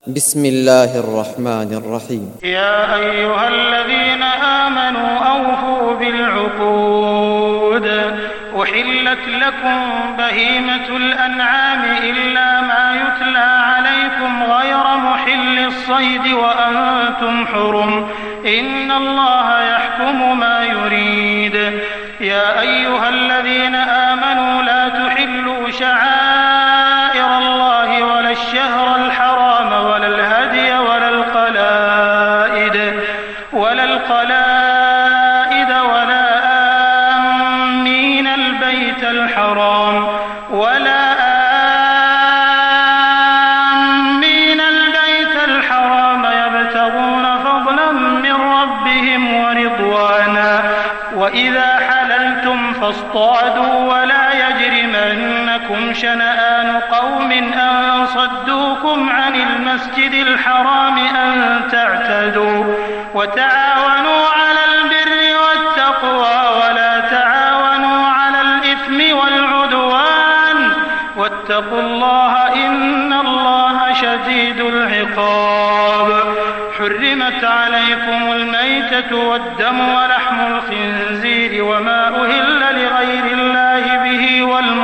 بسم الله الرحمن الرحيم. يا أيها الذين آمنوا أوفوا بالعقود. أحلت لكم بهيمة الأنعام إلا ما يتلى عليكم غير محل الصيد وأنتم حرم، إن الله يحكم ما يريد. يا أيها الذين آمنوا لا تحلوا شعائر الله ولا الشهر الحرام ولا الهدي ولا القلائد ولا آمين البيت الحرام يبتغون فضلا من ربهم ورضوانا. وإذا حللتم فاصطادوا ولا يجرمنكم شنآن قوم أن صدوكم عن المسجد الحرام أن تعتدوا. وتعاونوا على البر والتقوى ولا تعاونوا على الإثم والعدوان، واتقوا الله إن الله شديد العقاب. حرمت عليكم الميتة والدم ولحم الخنزير وما أهل لغير الله به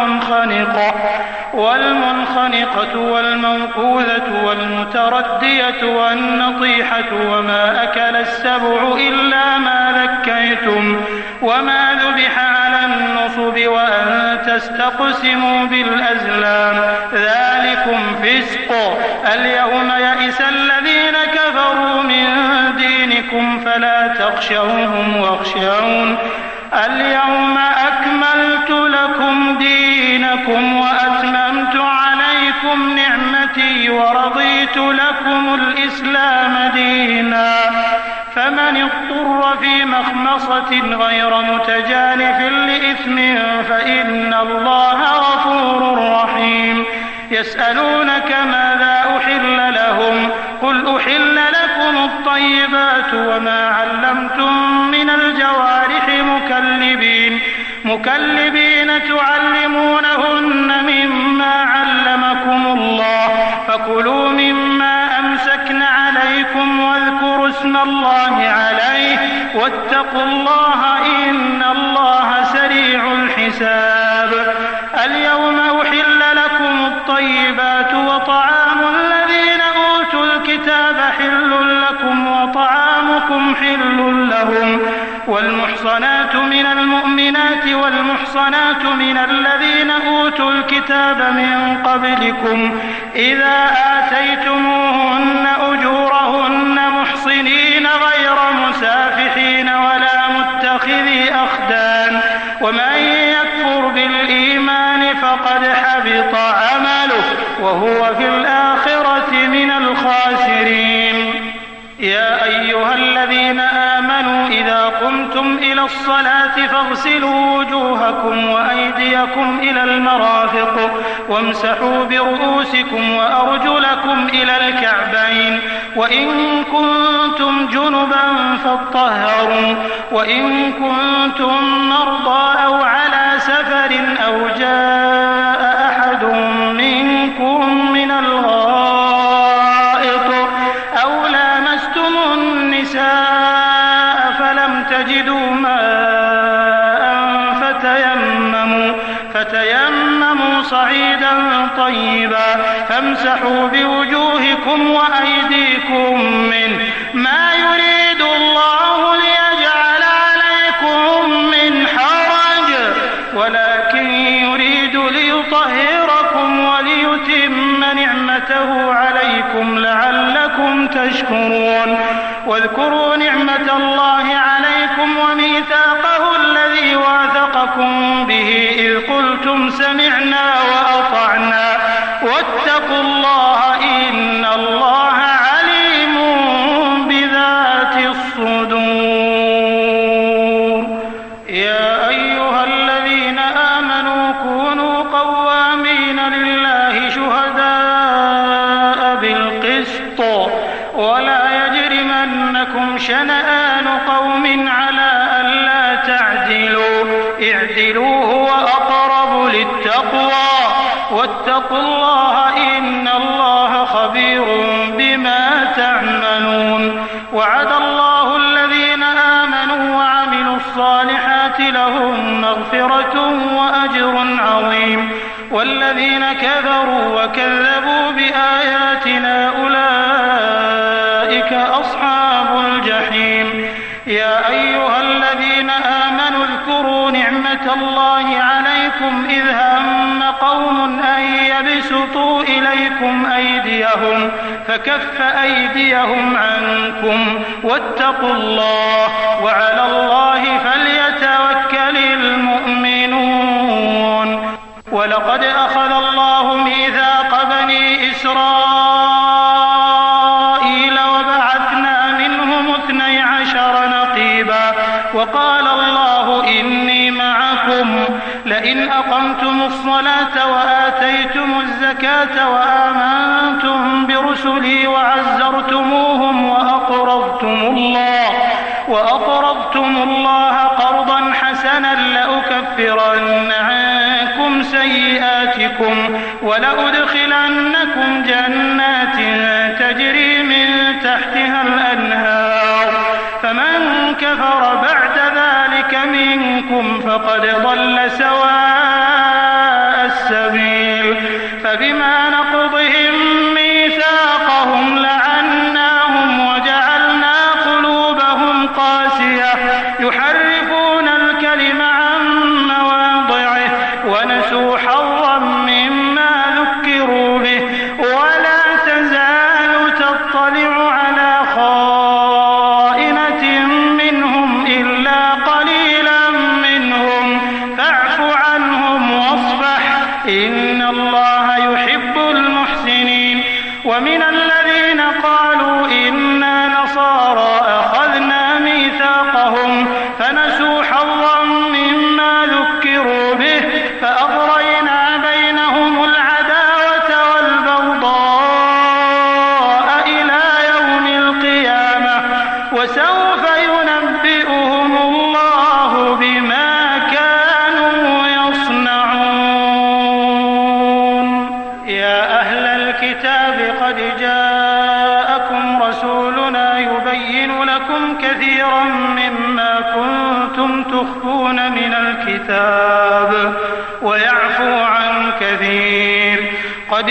والمنخنقة والموقوذة والمتردية والنطيحة وما أكل السبع إلا ما ذكيتم وما ذبح على النصب وأن تستقسموا بالأزلام، ذلكم فسق. اليوم يئس الذين كفروا من دينكم فلا تخشوهم واخشون. اليوم أكملت لكم دينكم وأتممت عليكم نعمتي ورضيت لكم الإسلام دينا. فمن اضطر في مخمصة غير متجانف لإثم فإن الله غفور رحيم. يسألونك ماذا أحل لهم قل أحل لكم الطيبات وما علمتم من الجوارح مكلبين تعلمونهن مما علمكم الله، فكلوا مما أمسكن عليكم واذكروا اسم الله عليه واتقوا الله إن الله سريع الحساب. اليوم أحل لكم الطيبات وطعام الذين أوتوا الكتاب حل لكم وطعامكم حل لهم. والمحصنات من المؤمنات والمحصنات من الذين أوتوا الكتاب من قبلكم إذا آتيتموهن أجورهن محصنين غير مسافحين ولا متخذي أخدان، ومن يكفر بالإيمان فقد حبط عمله وهو في الآخرة من الخاسرين. يا أيها الذين آمنوا إذا قمتم إلى الصلاة فاغسلوا وجوهكم وأيديكم إلى المرافق وامسحوا برؤوسكم وأرجلكم إلى الكعبين، وإن كنتم جنبا فاطهروا، وإن كنتم مرضى أو على سفر أو جاء أحد منكم من الغائط أو لامستم النساء فلم تجدوا ماء فتيمموا صعيدا طيبا فامسحوا بوجوهكم وأيديكم منه، ما يريد الله ليجعل عليكم من حرج ولكن يريد ليطهركم وليتم نعمته عليكم لعلكم تشكرون. واذكروا نعمة الله عليكم وميثاقه الذي واثقكم به إذ قلتم سمعنا وأطعنا واتقوا الله إن الله عليم بذات الصدور. يا أيها الذين آمنوا كونوا قوامين لله شهداء بالقسط ولا يجرمنكم شنآن قوم على ألا تعدلوا، اعدلوا هو أقرب للتقوى واتقوا الله إن الله خبير بما وعد الله الذين آمنوا وعملوا الصالحات لهم مغفرة وأجر عظيم والذين كفروا وكذبوا بآياتنا أولئك أصحاب الجحيم. يا أيها الذين آمنوا اذكروا نعمة الله عليكم إذ هم قوم أن يبسطوا إليكم أيديهم فكف أيديهم عنكم واتقوا الله وعلى الله فليتوكل المؤمنون. ولقد أخذ الله ميثاق بني إسرائيل وبعثنا منهم 12 نقيبا وقال الله إني معكم لئن أقمتم الصلاة وآتيتم الزكاة وآمنتم برسلي وعزرتموهم وأقرضتم الله قرضا حسنا لأكفرن عنكم سيئاتكم ولأدخلنكم جنات تجري من تحتها الأنهار فمن كفر بعد ذلك منكم فقد ضل سواء السبيل. فبما نقضهم ميثاقهم لعناهم وجعلنا قلوبهم قاسية يحرفون الكلم عن مواضعه ونسوا حظا مما ذكروا به ولا تزال تطلع على خائنة منهم إلا قليلا منهم فاعف عنهم واصفح إن الله يحب المحسنين. ومن الذين قالوا إنا نصارى أخذنا ميثاقهم فنسوا حظا مما ذكروا به فأغرينا بينهم العداوة والبغضاء إلى يوم القيامة وسوف ينبئهم الله بما كانوا يصنعون. يا أهل الكتاب قد جاءكم رسولنا يبين لكم كثيرا مما كنتم تخفون من الكتاب ويعفو عن كثير. قد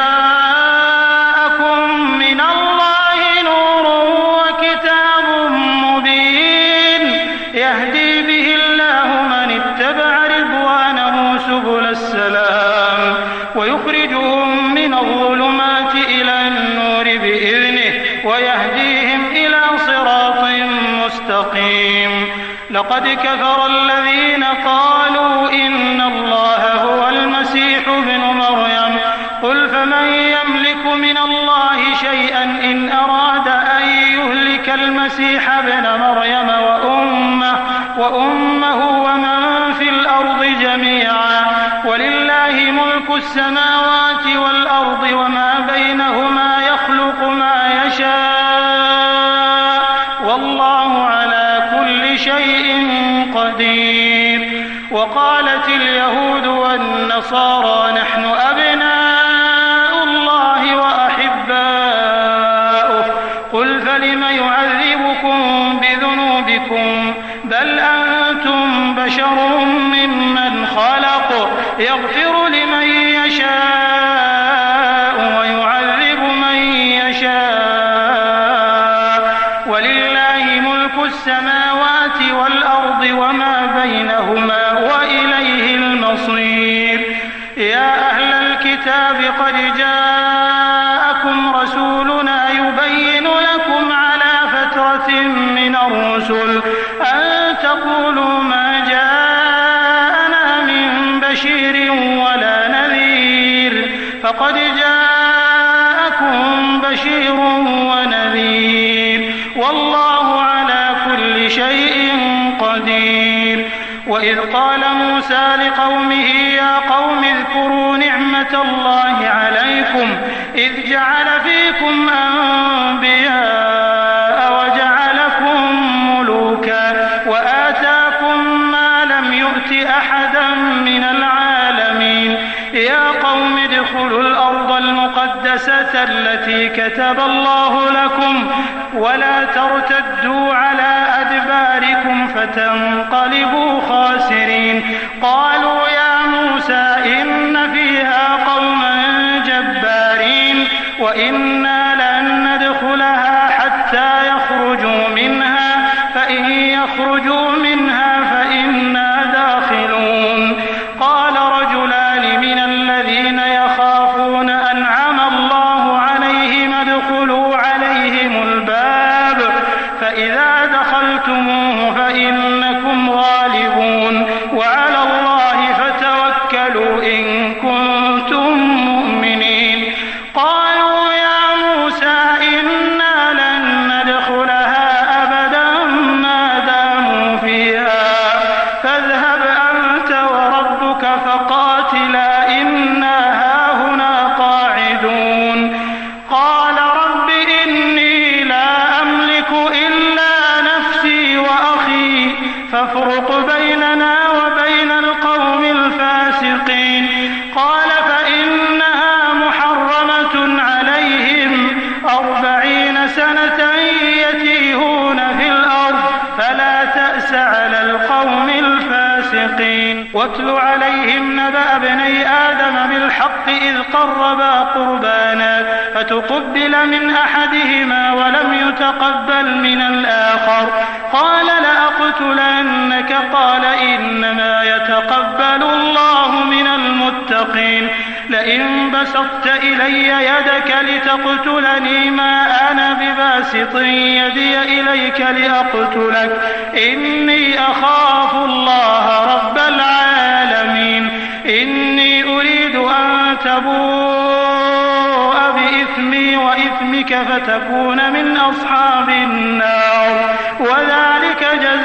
جاءكم من الله نور وكتاب مبين يهدي به الله من اتبع رضوانه سبل السلام ويخرجهم من الظلمات إلى النور بإذنه ويهديهم إلى صراط مستقيم. لقد كفر الذين قالوا إن الله هو المسيح ابن مريم قل فمن يملك من الله شيئا إن أراد أن يهلك المسيح ابن مريم وأمه ومن في الأرض جميعا ولله ملك السماوات والأرض وما بينهما يخلق ما يشاء والله على كل شيء قدير. وقالت اليهود والنصارى نحن أبناء الله وأحباؤه قل فلم يعذبكم بذنوبكم بل أنتم بشر ممن خلق يغفر لمن يشاء ويعذب من يشاء ولله ملك السماوات والأرض وما بينهما وإليه المصير. يا أهل الكتاب قد جاءكم رسولنا يبين لكم على فترة من الرسل أن تقولوا ما جاءنا من بشير ولا نذير فقد جاءكم بشير ونذير والله على كل شيء قدير. وإذ قال موسى لقومه يا قوم اذكروا نعمة الله عليكم إذ جعل فيكم أنبياء وجعلكم ملوكا وآتاكم ما لم يؤت أحدا من العالمين. يا قوم ادخلوا الأرض المقدسة التي التي كتب الله لكم ولا ترتدوا على أدباركم فتنقلبوا خاسرين. قالوا يا موسى إن فيها قوما جبارين وإنا لن ندخلها حتى يخرجوا منها فإن يخرجوا منها فإنا داخلون. قال رجلان من الذين يخافون أنعم الله عليهم ادخلوا عليهم الباب فإذا دخلتموه فإنكم غالبون وعلى الله فتوكلوا إن كنتم مؤمنين. قالوا يا موسى إنا لن ندخلها أبدا ما داموا فيها فاذهب أنت وربك فقاتلا إنا هاهنا قاعدون. قال رب إني لا أملك إلا نفسي وأخي فافرق بيننا وبين القوم الفاسقين. قال فإنها محرمة عليهم 40 سنة يتيهون في الأرض فلا تأس على القوم الفاسقين. واتل عليهم نبأ ابني آدم بالحق إذ قربا قربانا فتقبل من أحدهما ولم يتقبل من الآخر قال لأقتلنك قال إنما يتقبل الله من المتقين. لئن بسطت إلي يدك لتقتلني ما أنا بباسط يدي إليك لأقتلك إني أخاف الله رب العالمين. إني أريد أن تبوء بإثمي وإثمك فتكون من أصحاب النار وذلك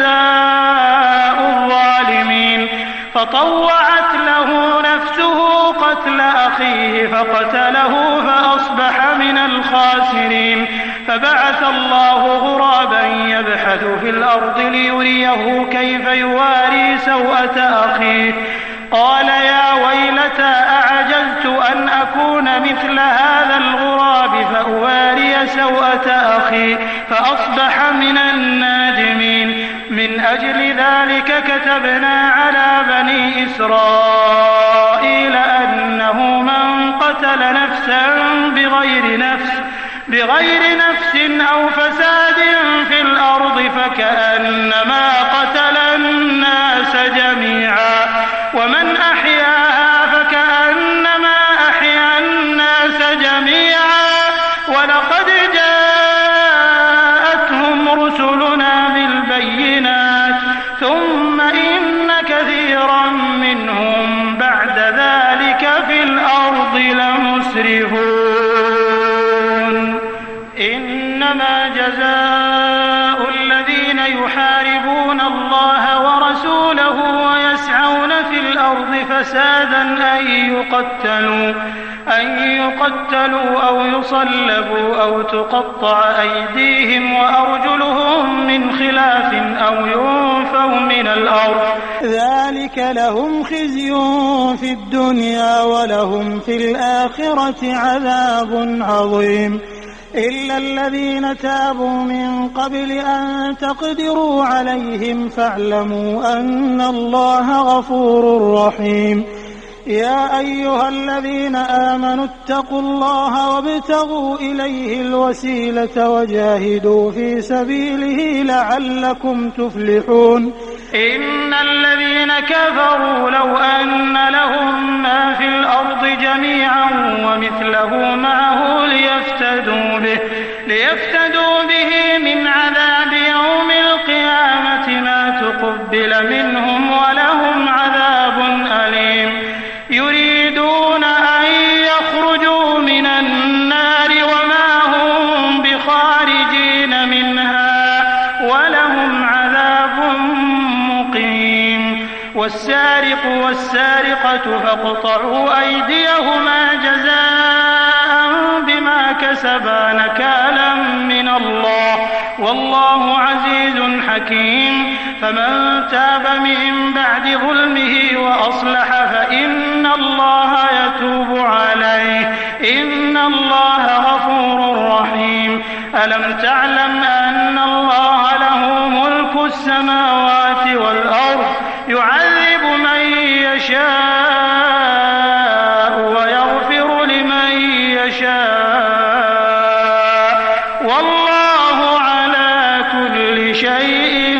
جزاء الظالمين. فطوعت له نفسه قتل أخيه فقتله فأصبح من الخاسرين. فبعث الله غرابا يبحث في الأرض ليريه كيف يواري سوءة أخيه قال يا ويلتى أعجزت أن أكون مثل هذا الغراب فأواري سوءة أخي فأصبح من النادمين. من أجل ذلك كتبنا على بني إسرائيل أنه من قتل نفسا بغير نفس أو فساد في الأرض فكأنما قتل الناس جميعا ومن أحياها فكأنما أحيا الناس جميعا. ولقد جاءتهم رسلنا بالبينات ثم إن كثيرا منهم بعد ذلك في الأرض لمسرفون. إنما جزاء الذين يحاربون الله ورسوله ويسعون في الأرض فسادا أن يقتلوا أو يصلبوا أو تقطع أيديهم وأرجلهم من خلاف أو ينفوا من الأرض ذلك لهم خزي في الدنيا ولهم في الآخرة عذاب عظيم. إلا الذين تابوا من قبل أن تقدروا عليهم فاعلموا أن الله غفور رحيم. يا أيها الذين آمنوا اتقوا الله وابتغوا إليه الوسيلة وجاهدوا في سبيله لعلكم تفلحون. إن الذين كفروا لو أن لهم ما في الأرض جميعا ومثله معه ليفتدوا به من عذاب يوم القيامة ما تقبل منهم ولهم عذاب أليم. يريدون أن يخرجوا من النار وما هم بخارجين منها ولهم عذاب مقيم. والسارق والسارقة فاقطعوا أيديهما جزاء بما كسبا نكالا من الله والله عزيز حكيم. فمن تاب من بعد ظلمه وأصلح فإن الله يتوب عليه إن الله غفور رحيم. ألم تعلم أن الله له ملك السماوات والأرض يعذب من يشاء ويغفر لمن يشاء والله على كل شيء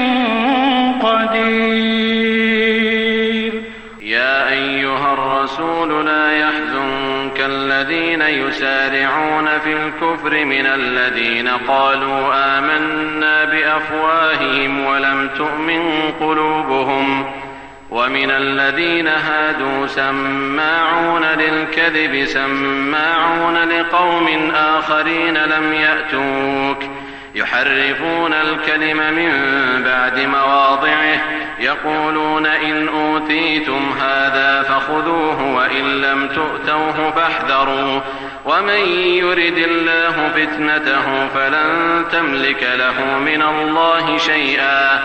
قدير. يا أيها الرسول لا يحزنك الذين يسارعون في الكفر من الذين قالوا آمنا بأفواههم ولم تؤمن قلوبهم ومن الذين هادوا سماعون للكذب سماعون لقوم آخرين لم يأتوك يحرفون الكلم من بعد مواضعه يقولون إن أوتيتم هذا فخذوه وإن لم تؤتوه فاحذروا ومن يرد الله فتنته فلن تملك له من الله شيئا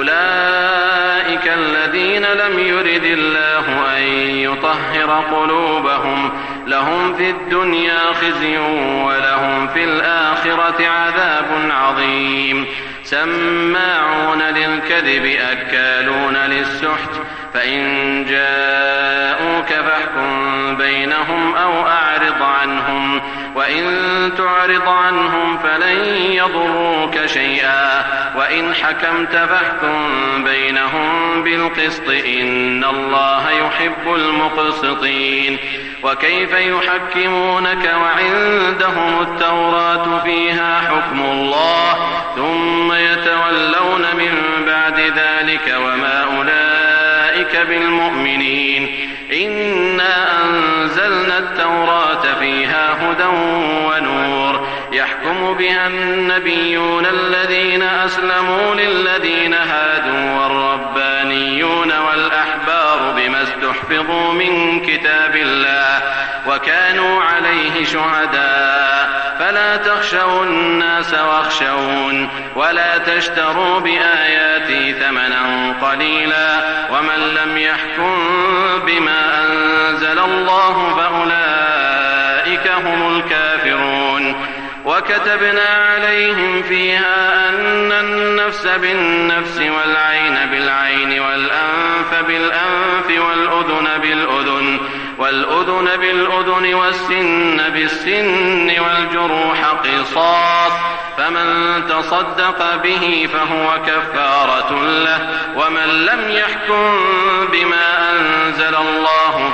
أولئك الذين لم يرد الله أن يطهر قلوبهم لهم في الدنيا خزي ولهم في الآخرة عذاب عظيم. سماعون للكذب أكالون للسحت فإن جاءوك فاحكم بينهم أو أعرض عنهم وإن تعرض عنهم فلن يضروك شيئا وإن حكمت فاحكم بينهم بالقسط إن الله يحب المقسطين. وكيف يحكمونك وعندهم التوراة فيها حكم الله ثم يتولون من بعد ذلك وما أولئك بالمؤمنين. إنا أنزلنا التوراة فيها هدى ونور يحكم بها النبيون الذين أسلموا للذين هادوا والربانيون والأحبار بما استحفظوا من كتاب الله وكانوا عليه شهداء فلا تخشوا الناس واخشون ولا تشتروا بآياتي ثمنا قليلا ومن لم يحكم بما أنزل الله فأولئك هم الكافرون. وكتبنا عليهم فيها أن النفس بالنفس والعين بالعين والأنف بالأنف والأذن بالأذن والسن بالسن والجروح قصاص فمن تصدق به فهو كفارة له ومن لم يحكم بما أنزل الله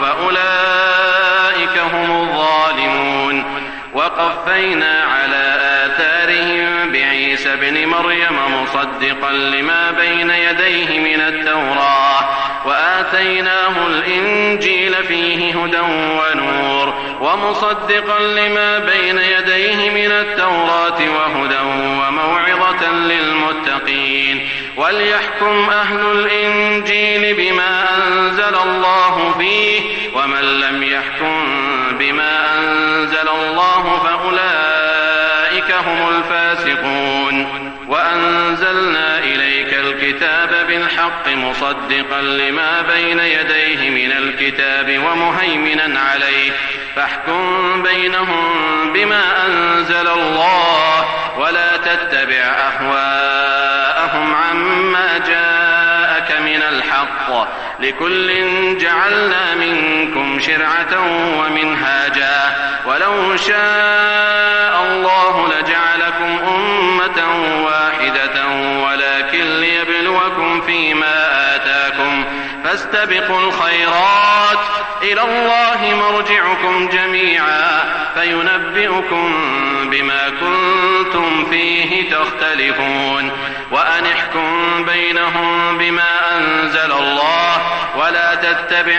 فأولئك هم الظالمون. وقفينا على آثارهم بعيسى ابن مريم مصدقا لما بين يديه من التوراة وآتيناه الإنجيل فيه هدى ونور ومصدقا لما بين يديه من التوراة وهدى وموعظة للمتقين. وليحكم أهل الإنجيل بما أنزل الله فيه ومن لم يحكم بما أنزل الله فأولئك هم الفاسقون. وأنزلنا إليك الكتاب بالحق مصدقا لما بين يديه من الكتاب ومهيمنا عليه فاحكم بينهم بما أنزل الله ولا تتبع أهواءهم عما جاءك من الحق لكل جعلنا منكم شرعة ومنهاجا ولو شاء الله لجعلكم أمة واحدة ولكن ليبلوكم فيما آتاكم فاستبقوا الخيرات إلى الله مرجعكم جميعا فينبئكم بما كنتم فيه تختلفون. وأن احكم بينهم بما أنزل الله ولا تتبع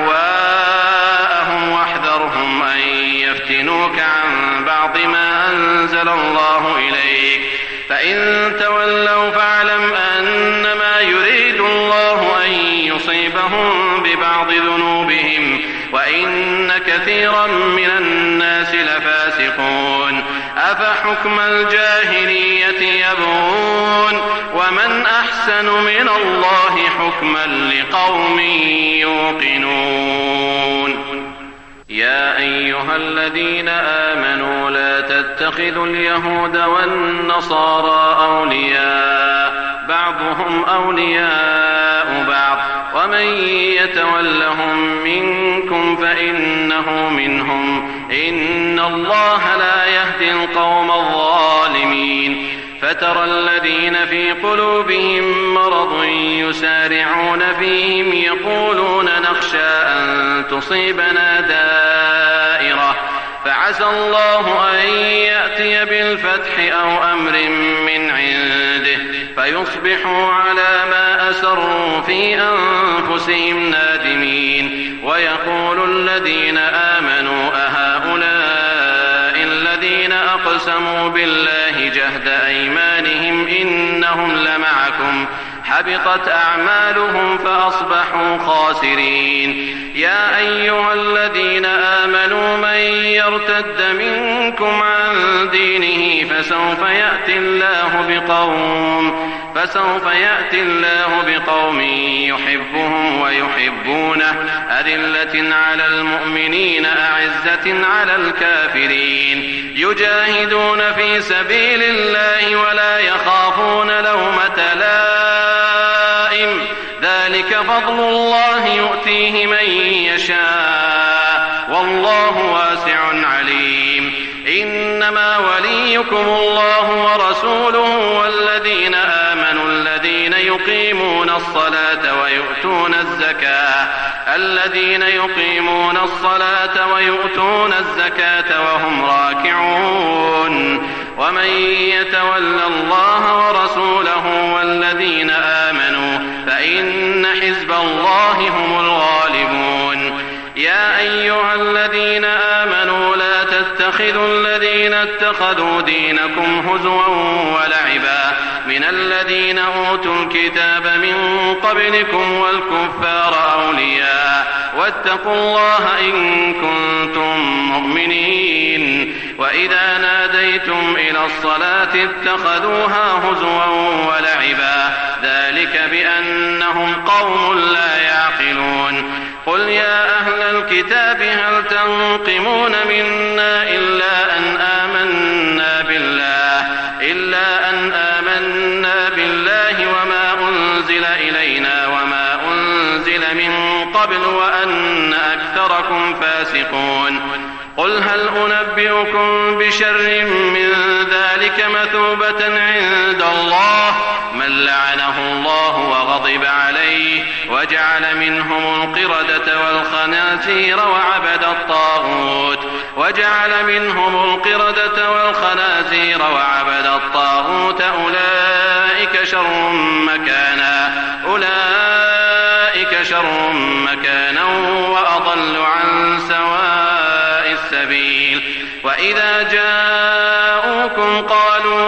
أهواءهم واحذرهم أن يفتنوك عن بعض ما أنزل الله إليك فإن تولوا فاعلم أنما يريد الله أن يصيبهم ببعض ذنوبهم وإن كثيرا من الناس لفاسقون. أفحكم الجاهلية يبغون ومن أحسن من الله حكما لقوم يوقنون. يا أيها الذين آمنوا لا تتخذوا اليهود والنصارى أولياء بعضهم أولياء بعض ومن يتولهم منكم فإنه منهم إن الله لا يهدي القوم الظالمين فترى الذين في قلوبهم مرض يسارعون فيهم يقولون نخشى أن تصيبنا دائرة فعسى الله أن يأتي بالفتح أو أمر من عنده فيصبحوا على ما أسروا في أنفسهم نادمين ويقول الذين آمنوا أهؤلاء الذين أقسموا بالله جهد أيمانهم إنهم لمعكم حبطت أعمالهم فأصبحوا خاسرين يا أيها الذين آمنوا من يرتد منكم عن دينه فسوف يأتي الله بقوم يحبهم ويحبونه أذلة على المؤمنين أعزة على الكافرين يجاهدون في سبيل الله ولا يخافون لومة لائم ذلك فضل الله يؤتيه من يشاء والله واسع عليم إنما وليكم الله ورسوله والذين آمنوا الذين يقيمون الصلاة ويؤتون الزكاة وهم راكعون ومن يتول الله ورسوله والذين آمنوا فإن حزب الله هم الغالبون يا أيها الذين آمنوا لا تتخذوا الذين اتخذوا دينكم هزوا ولعبا من الذين أوتوا الكتاب من قبلكم والكفار أولياء واتقوا الله إن كنتم مؤمنين وإذا ناديتم إلى الصلاة اتخذوها هزوا ولعبا ذلك بأنهم قوم لا يعقلون قل يا أهل الكتاب هل تنقمون منا إلا أن آمنا بالله وما أنزل إلينا وما أنزل من قبل وأن أكثركم فاسقون قل هل أنبئكم بشر من ذلك مثوبة عند الله من لعنه الله وغضب عليه وجعل منهم القردة والخنازير وعبد الطاغوت أولئك شر مكانا وأضل عن سواء السبيل وإذا جاءوكم قالوا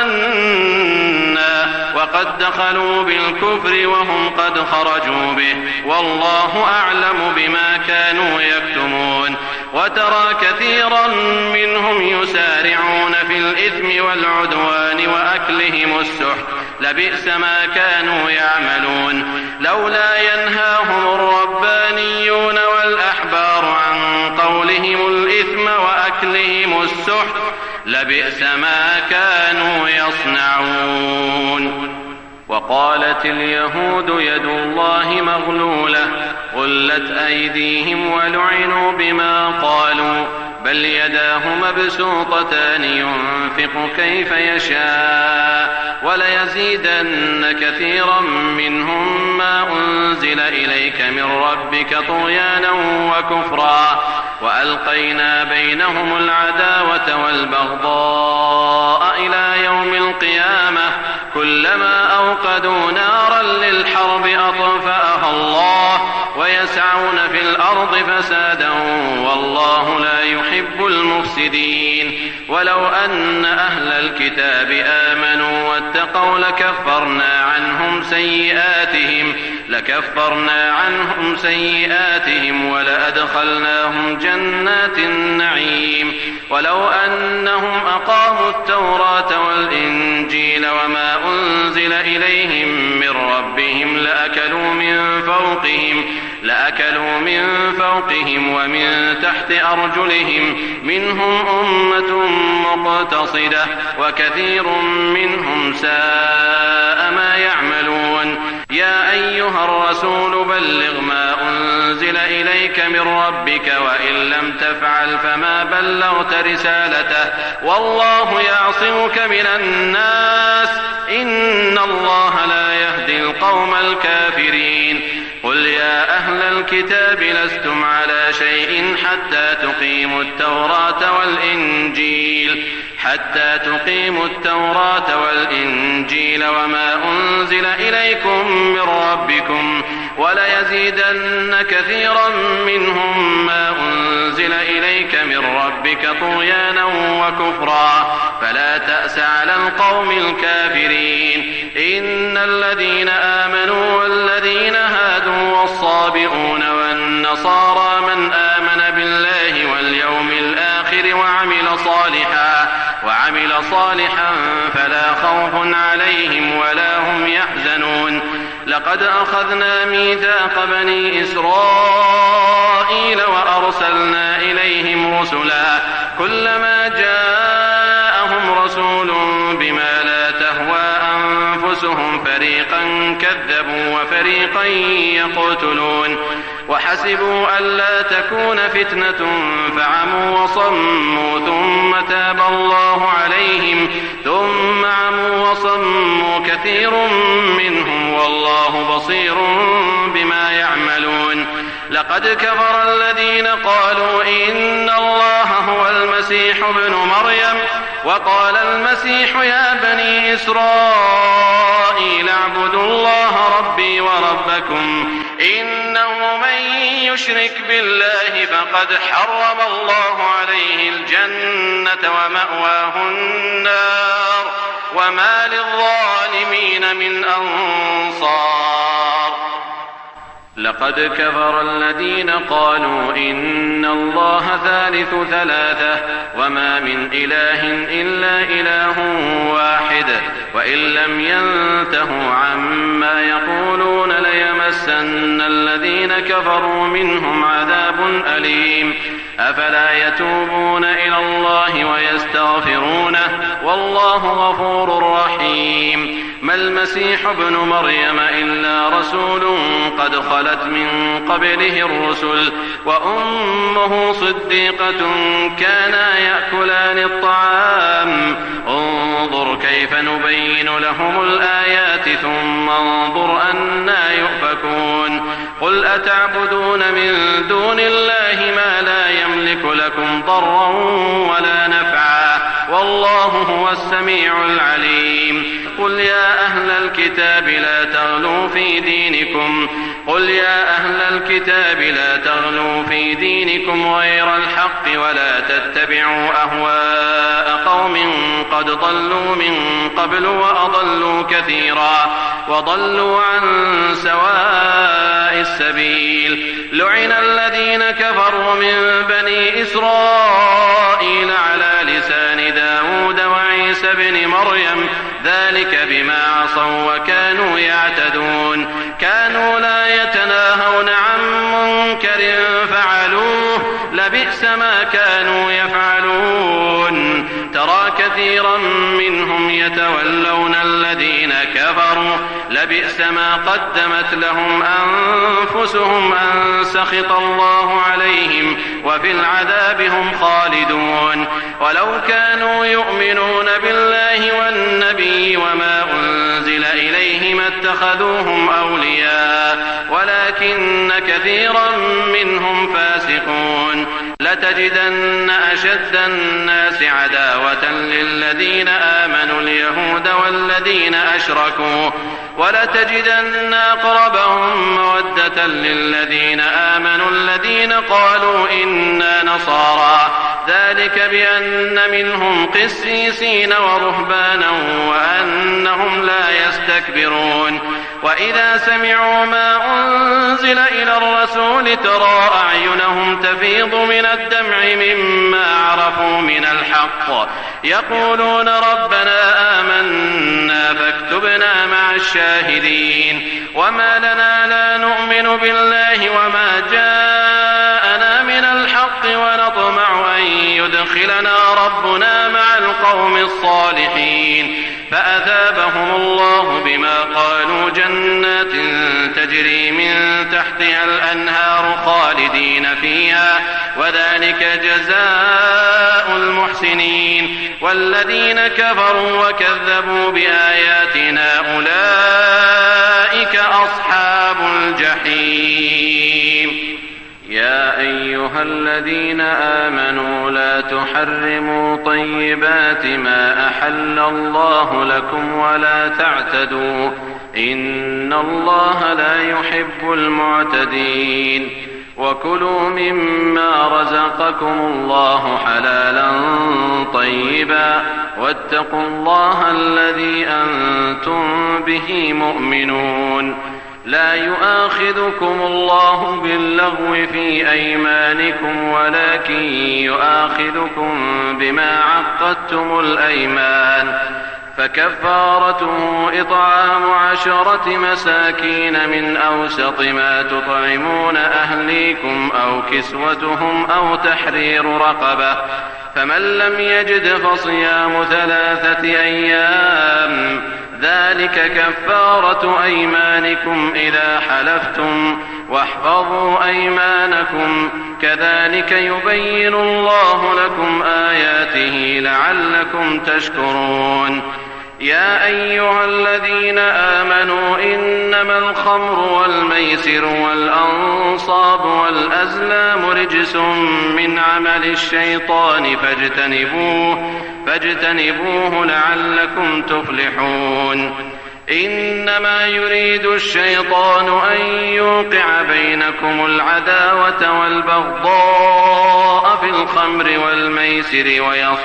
آمنا وقد دخلوا بالكفر وهم قد خرجوا به والله أعلم بما كانوا يكتمون وترى كثيرا منهم يسارعون في الإثم والعدوان وأكلهم السحت لبئس ما كانوا يعملون لولا ينهاهم الربانيون والأحبار عن قولهم الإثم وأكلهم السحت لبئس ما كانوا يصنعون وقالت اليهود يد الله مغلولة غلت أيديهم ولعنوا بما قالوا بل يداه مبسوطتان ينفق كيف يشاء وليزيدن كثيرا منهم ما أنزل إليك من ربك طغيانا وكفرا وألقينا بينهم العداوة والبغضاء إلى يوم القيامة كلما أوقدوا نارا للحرب أطفأها الله ويسعون في الأرض فسادا والله لا يحب المفسدين ولو أن أهل الكتاب آمنوا واتقوا لكفرنا عنهم سيئاتهم ولأدخلناهم جنات النعيم ولو أنهم أقاموا التوراة والإنجيل وما أنزل إليهم من ربهم لأكلوا أكلوا من فوقهم ومن تحت أرجلهم منهم أمة مقتصدة وكثير منهم ساء ما يعملون. يا أيها الرسول بلغ ما أنزل إليك من ربك وإن لم تفعل فما بلغت رسالته والله يعصمك من الناس إن الله لا يهدي القوم الكافرين. قل يا أهل الكتاب لستم على شيء حتى تقيموا التوراة والإنجيل وما أنزل إليكم من ربكم وليزيدن كثيرا منهم ما أنزل إليك من ربك طغيانا وكفرا فلا تأس على القوم الكافرين. إن الذين آمنوا والذين هادوا والصابئون والنصارى من آمن بالله واليوم الآخر وعمل صالحا فلا خوف عليهم ولا هم يحزنون. لقد أخذنا ميثاق بني إسرائيل وأرسلنا إليهم رسلا كلما جاءهم رسول بما لا تهوى أنفسهم فريقا كذبوا وفريقا يقتلون وحسبوا ألا تكون فتنة فعموا وصموا ثم تاب الله عليهم ثم عموا وصموا كثير منهم والله بصير بما يعملون. لقد كفر الذين قالوا إن الله هو المسيح ابن مريم وقال المسيح يا بني إسرائيل اعبدوا الله ربي وربكم إنه من يشرك بالله فقد حرم الله عليه الجنة ومأواه النار وما للظالمين من أنصار. لقد كفر الذين قالوا إن الله ثالث ثلاثة وما من إله إلا إله واحد وإن لم ينتهوا عما يقولون ليمسن الذين كفروا منهم عذاب أليم. أفلا يتوبون إلى الله ويستغفرونه والله غفور رحيم. ما المسيح ابن مريم إلا رسول قد خلت من قبله الرسل وأمه صديقة كانا يأكلان الطعام انظر كيف نبين لهم الآيات ثم انظر أنا يؤفكون. قل أتعبدون من دون الله ما لا يملك لكم ضرا ولا نفعا والله هو السميع العليم. قل يا أهل الكتاب لا تغلوا في دينكم غير الحق ولا تتبعوا أهواء قوم قد ضلوا من قبل وأضلوا كثيرا وضلوا عن سواء السبيل. لعن الذين كفروا من بني إسرائيل على لسان داود وعيسى بن مريم ذلك بما عصوا وكانوا يعتدون. كانوا لا يتناهون عن منكر فعلوه لبئس ما كانوا يفعلون. ترى كثيرا منهم يتولون الذين كفروا لبئس ما قدمت لهم أنفسهم أن سخط الله عليهم وفي العذاب هم خالدون. ولو كانوا يؤمنون بالله والنبي وما أنزل إليه ما اتخذوهم أولياء ولكن كثيرا منهم فاسقون. لتجدن أشد الناس عداوة للذين آمنوا اليهود والذين أشركوا ولتجدن أقربهم مودة للذين آمنوا الذين قالوا إنا نصارى ذلك بأن منهم قسيسين ورهبانا وأنهم لا يستكبرون. وإذا سمعوا ما أنزل إلى الرسول ترى أعينهم تفيض من الدمع مما عرفوا من الحق يقولون ربنا آمنا فاكتبنا مع الشاهدين. وما لنا لا نؤمن نؤمن بالله وما جاءنا من الحق ونطمع أن يدخلنا ربنا مع القوم الصالحين فأثابهم الله بما قالوا جنات تجري من تحتها الأنهار خالدين فيها وذلك جزاء المحسنين والذين كفروا وكذبوا بآياتنا أولئك أصحاب الجحيم. يا أيها الذين آمنوا لا تحرموا طيبات ما أحل الله لكم ولا تعتدوا إن الله لا يحب المعتدين وكلوا مما رزقكم الله حلالا طيبا واتقوا الله الذي أنتم به مؤمنون. لا يؤاخذكم الله باللغو في أيمانكم ولكن يؤاخذكم بما عقدتم الأيمان فكفارته إطعام 10 مساكين من أوسط ما تطعمون أهليكم أو كسوتهم أو تحرير رقبة فمن لم يجد فصيام 3 أيام ذلك كفارة أيمانكم إذا حلفتم واحفظوا أيمانكم كذلك يبين الله لكم آياته لعلكم تشكرون. يا أيها الذين آمنوا إنما الخمر والميسر والأنصاب والأزلام رجس من عمل الشيطان فاجتنبوه لعلكم تفلحون. إنما يريد الشيطان أن يوقع بينكم العداوة والبغضاء في الخمر والميسر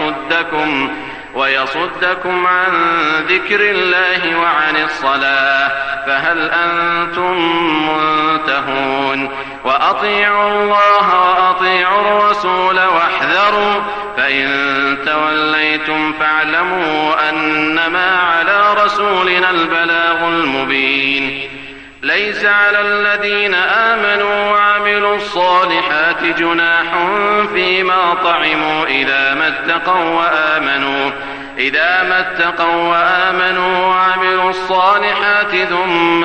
ويصدكم عن ذكر الله وعن الصلاة فهل أنتم منتهون. وأطيعوا الله وأطيعوا الرسول واحذروا فإن توليتم فاعلموا أنما على رسولنا البلاغ المبين. ليس على الذين آمنوا وعملوا الصالحات جناح فيما طعموا إذا ما اتقوا وآمنوا وعملوا الصالحات ثم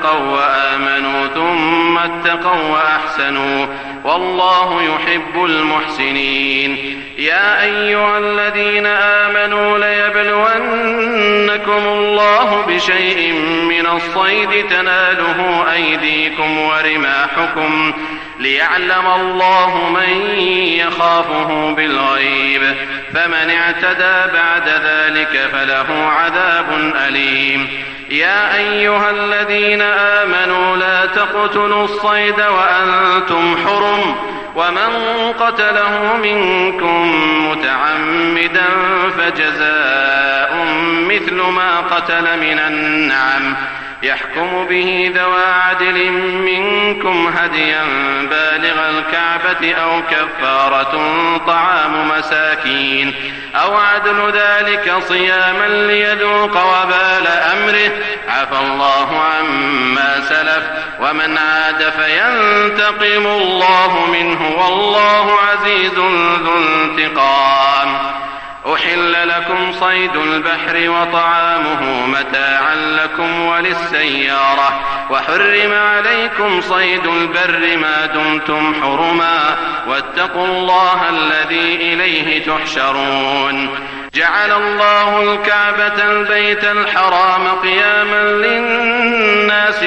اتقوا وأحسنوا والله يحب المحسنين. يا أيها الذين آمنوا ليبلونكم الله بشيء من الصيد تناله أيديكم ورماحكم ليعلم الله من يخافه بالغيب فمن اعتدى بعد ذلك فله عذاب أليم. يا أيها الذين آمنوا لا تقتلوا الصيد وأنتم حرم ومن قتله منكم متعمدا فجزاء مثل ما قتل من النعم يحكم به ذوى عدل منكم هديا بالغ الكعبة أو كفارة طعام مساكين أو عدل ذلك صياما ليذوق وبال أمره عفى الله عما سلف ومن عاد فينتقم الله منه والله عزيز ذو انتقام. أحل لكم صيد البحر وطعامه متاعا لكم وللسيارة وحرم عليكم صيد البر ما دمتم حرما واتقوا الله الذي إليه تحشرون. جعل الله الكعبة البيت الحرام قياما للناس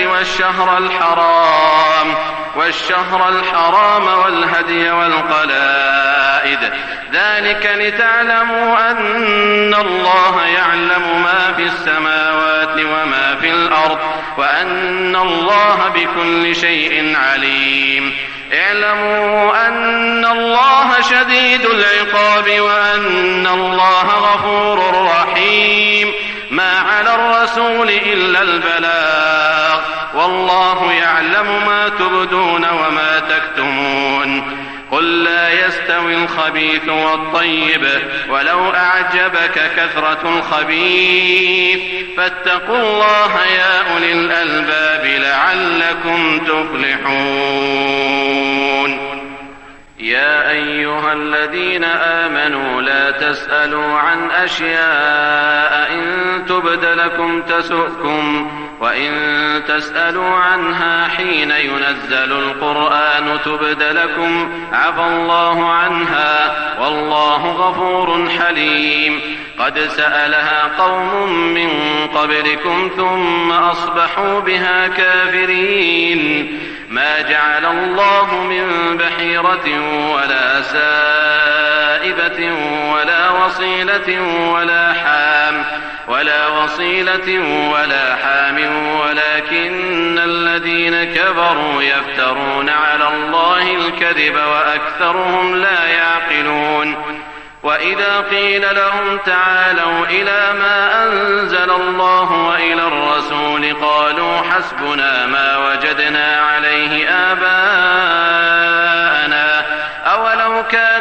والشهر الحرام والهدي والقلائد ذلك لتعلموا أن الله يعلم ما في السماوات وما في الأرض وأن الله بكل شيء عليم. اعلموا أن الله شديد العقاب وأن الله غفور رحيم. ما على الرسول إلا البلاغ والله يعلم ما تبدون وما تكتمون. قل لا يستوي الخبيث والطيب ولو أعجبك كثرة الخبيث فاتقوا الله يا أولي الألباب لعلكم تفلحون. يا أيها الذين آمنوا لا تسألوا عن أشياء إن تبد لكم تسؤكم وإن تسألوا عنها حين ينزل القرآن تبد لكم عفى الله عنها والله غفور حليم. قد سألها قوم من قبلكم ثم أصبحوا بها كافرين. ما جعل الله من بحيرة ولا سائبة ولا وصيلة ولا حام ولكن الذين كفروا يفترون على الله الكذب وأكثرهم لا يعقلون. وإذا قيل لهم تعالوا إلى ما أنزل الله وإلى الرسول قالوا حسبنا ما وجدنا عليه آباءنا أولو كان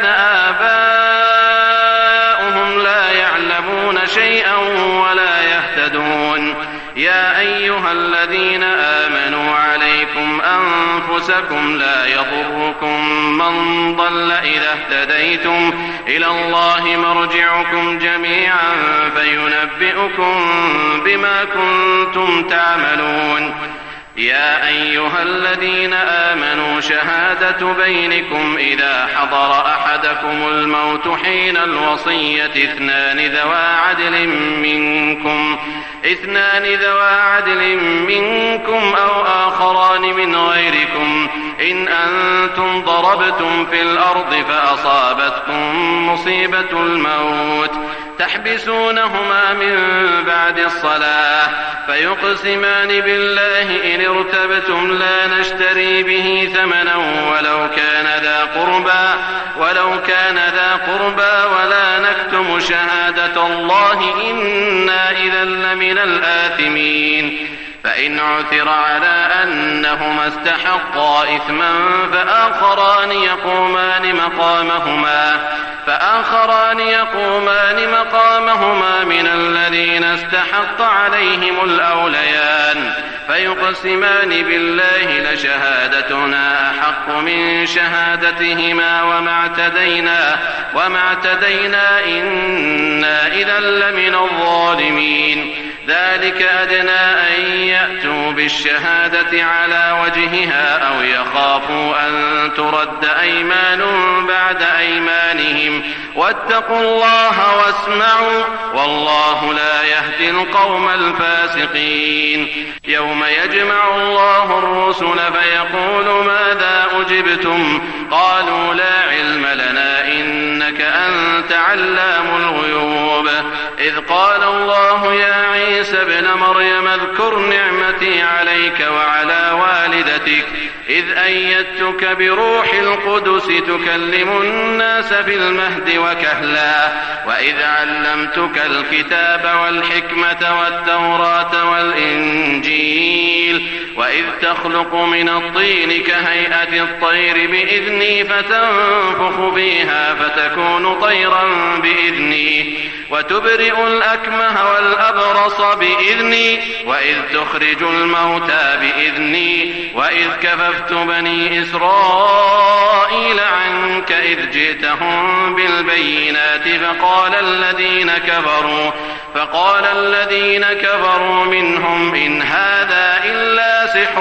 آباؤهم لا يعلمون شيئا ولا يهتدون. يا أيها الذين آمنوا عليكم أنفسكم لا يضركم من ضل إذا اهتديتم إلى الله مرجعكم جميعا فينبئكم بما كنتم تعملون. يا أيها الذين آمنوا شهادة بينكم إذا حضر أحدكم الموت حين الوصية اثنان ذوى عدل منكم أو آخران من غيركم إن أنتم ضربتم في الأرض فأصابتكم مصيبة الموت تحبسونهما من بعد الصلاة فيقسمان بالله إن ارتبتم لا نشتري به ثمنا ولو كان ذا قربى ولا نكتم شهادة الله إنا إذا لمن الآثمين. فإن عثر على أنهما استحقا إثما فآخران يقومان مقامهما من الذين استحق عليهم الأوليان فيقسمان بالله لشهادتنا أحق من شهادتهما وما اعتدينا إنا إذا لمن الظالمين. ذلك أدنى أن يأتوا بالشهادة على وجهها أو يخافوا أن ترد أيمان بعد أيمانهم واتقوا الله واسمعوا والله لا يهدي القوم الفاسقين. يوم يجمع الله الرسل فيقول ماذا أجبتم قالوا لا علم لنا إنك أنت علام الغيوب. إذ قال الله يا عيسى ابن مريم اذكر نعمتي عليك وعلى والدتك إذ أيدتك بروح القدس تكلم الناس في المهد وكهلا وإذ علمتك الكتاب والحكمة والتوراة والإنجيل وإذ تخلق من الطين كهيئة الطير بإذني فتنفخ فيها فتكون طيرا بإذني وتبرئ الأكمه والأبرص بإذني وإذ تخرج الموتى بإذني وإذ كففت بني إسرائيل عنك إذ جئتهم بالبينات فقال الذين كفروا منهم إن هذا إلا سحر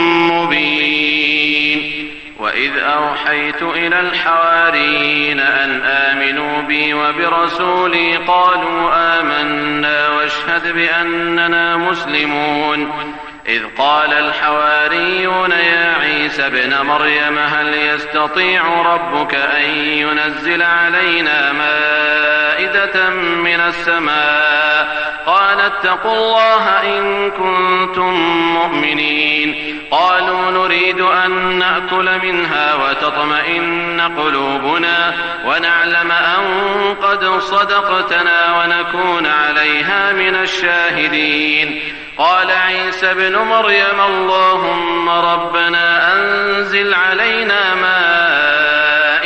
مبين. وإذ أوحيت إلى الحواريين أن آمنوا بي وبرسولي قالوا آمنا واشهد بأننا مسلمون. إذ قال الحواريون يا عيسى ابن مريم هل يستطيع ربك أن ينزل علينا مائدة من السماء قال اتقوا الله إن كنتم مؤمنين. قالوا نريد أن نأكل منها وتطمئن قلوبنا ونعلم أن قد صدقتنا ونكون عليها من الشاهدين. قال عيسى ابن مريم اللهم ربنا أنزل علينا مائدة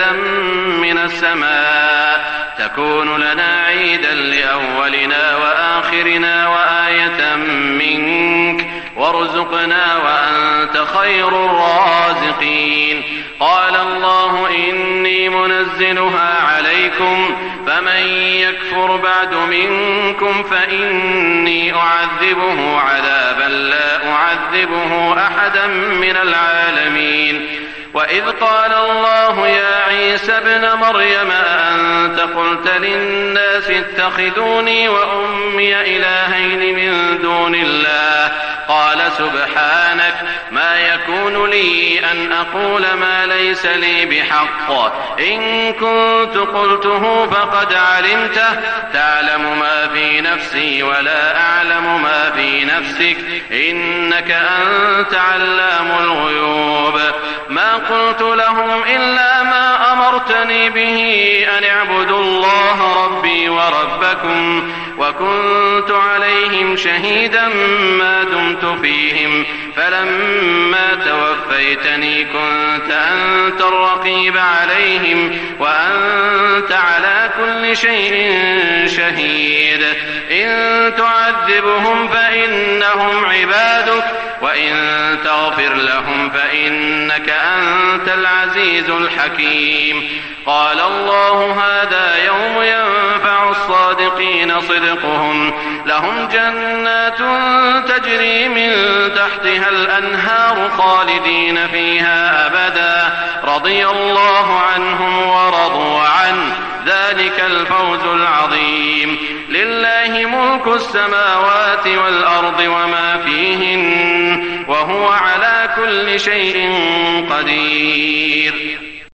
مائدة من السماء تكون لنا عيدا لأولنا وآخرنا وآية منك وارزقنا وأنت خير الرازقين. قال الله إني منزلها عليكم فمن يكفر بعد منكم فإني أعذبه عذابا لا أعذبه أحدا من العالمين. وإذ قال الله يا عيسى ابن مريم أأنت قلت للناس اتخذوني وأمي إلهين من دون الله قال سبحانك ما يكون لي أن أقول ما ليس لي بحق إن كنت قلته فقد علمته تعلم ما في نفسي ولا أعلم ما في نفسك إنك أنت علام الغيوب. ما قلت لهم إلا ما أمرتني به أن اعبدوا الله ربي وربكم وكنت عليهم شهيدا ما دمت فيهم فلما توفيتني كنت أنت الرقيب عليهم وأنت على كل شيء شهيد. إن تعذبهم فإنهم عبادك وإن تغفر لهم فإنك أنت العزيز الحكيم. قال الله هذا يوم ينفع الصادقين صدقهم لهم جنات تجري من تحتها الأنهار خالدين فيها أبدا رضي الله عنهم ورضوا عنه ذلك الفوز العظيم. لله ملك السماوات والأرض وما فيهن وهو على كل شيء قدير.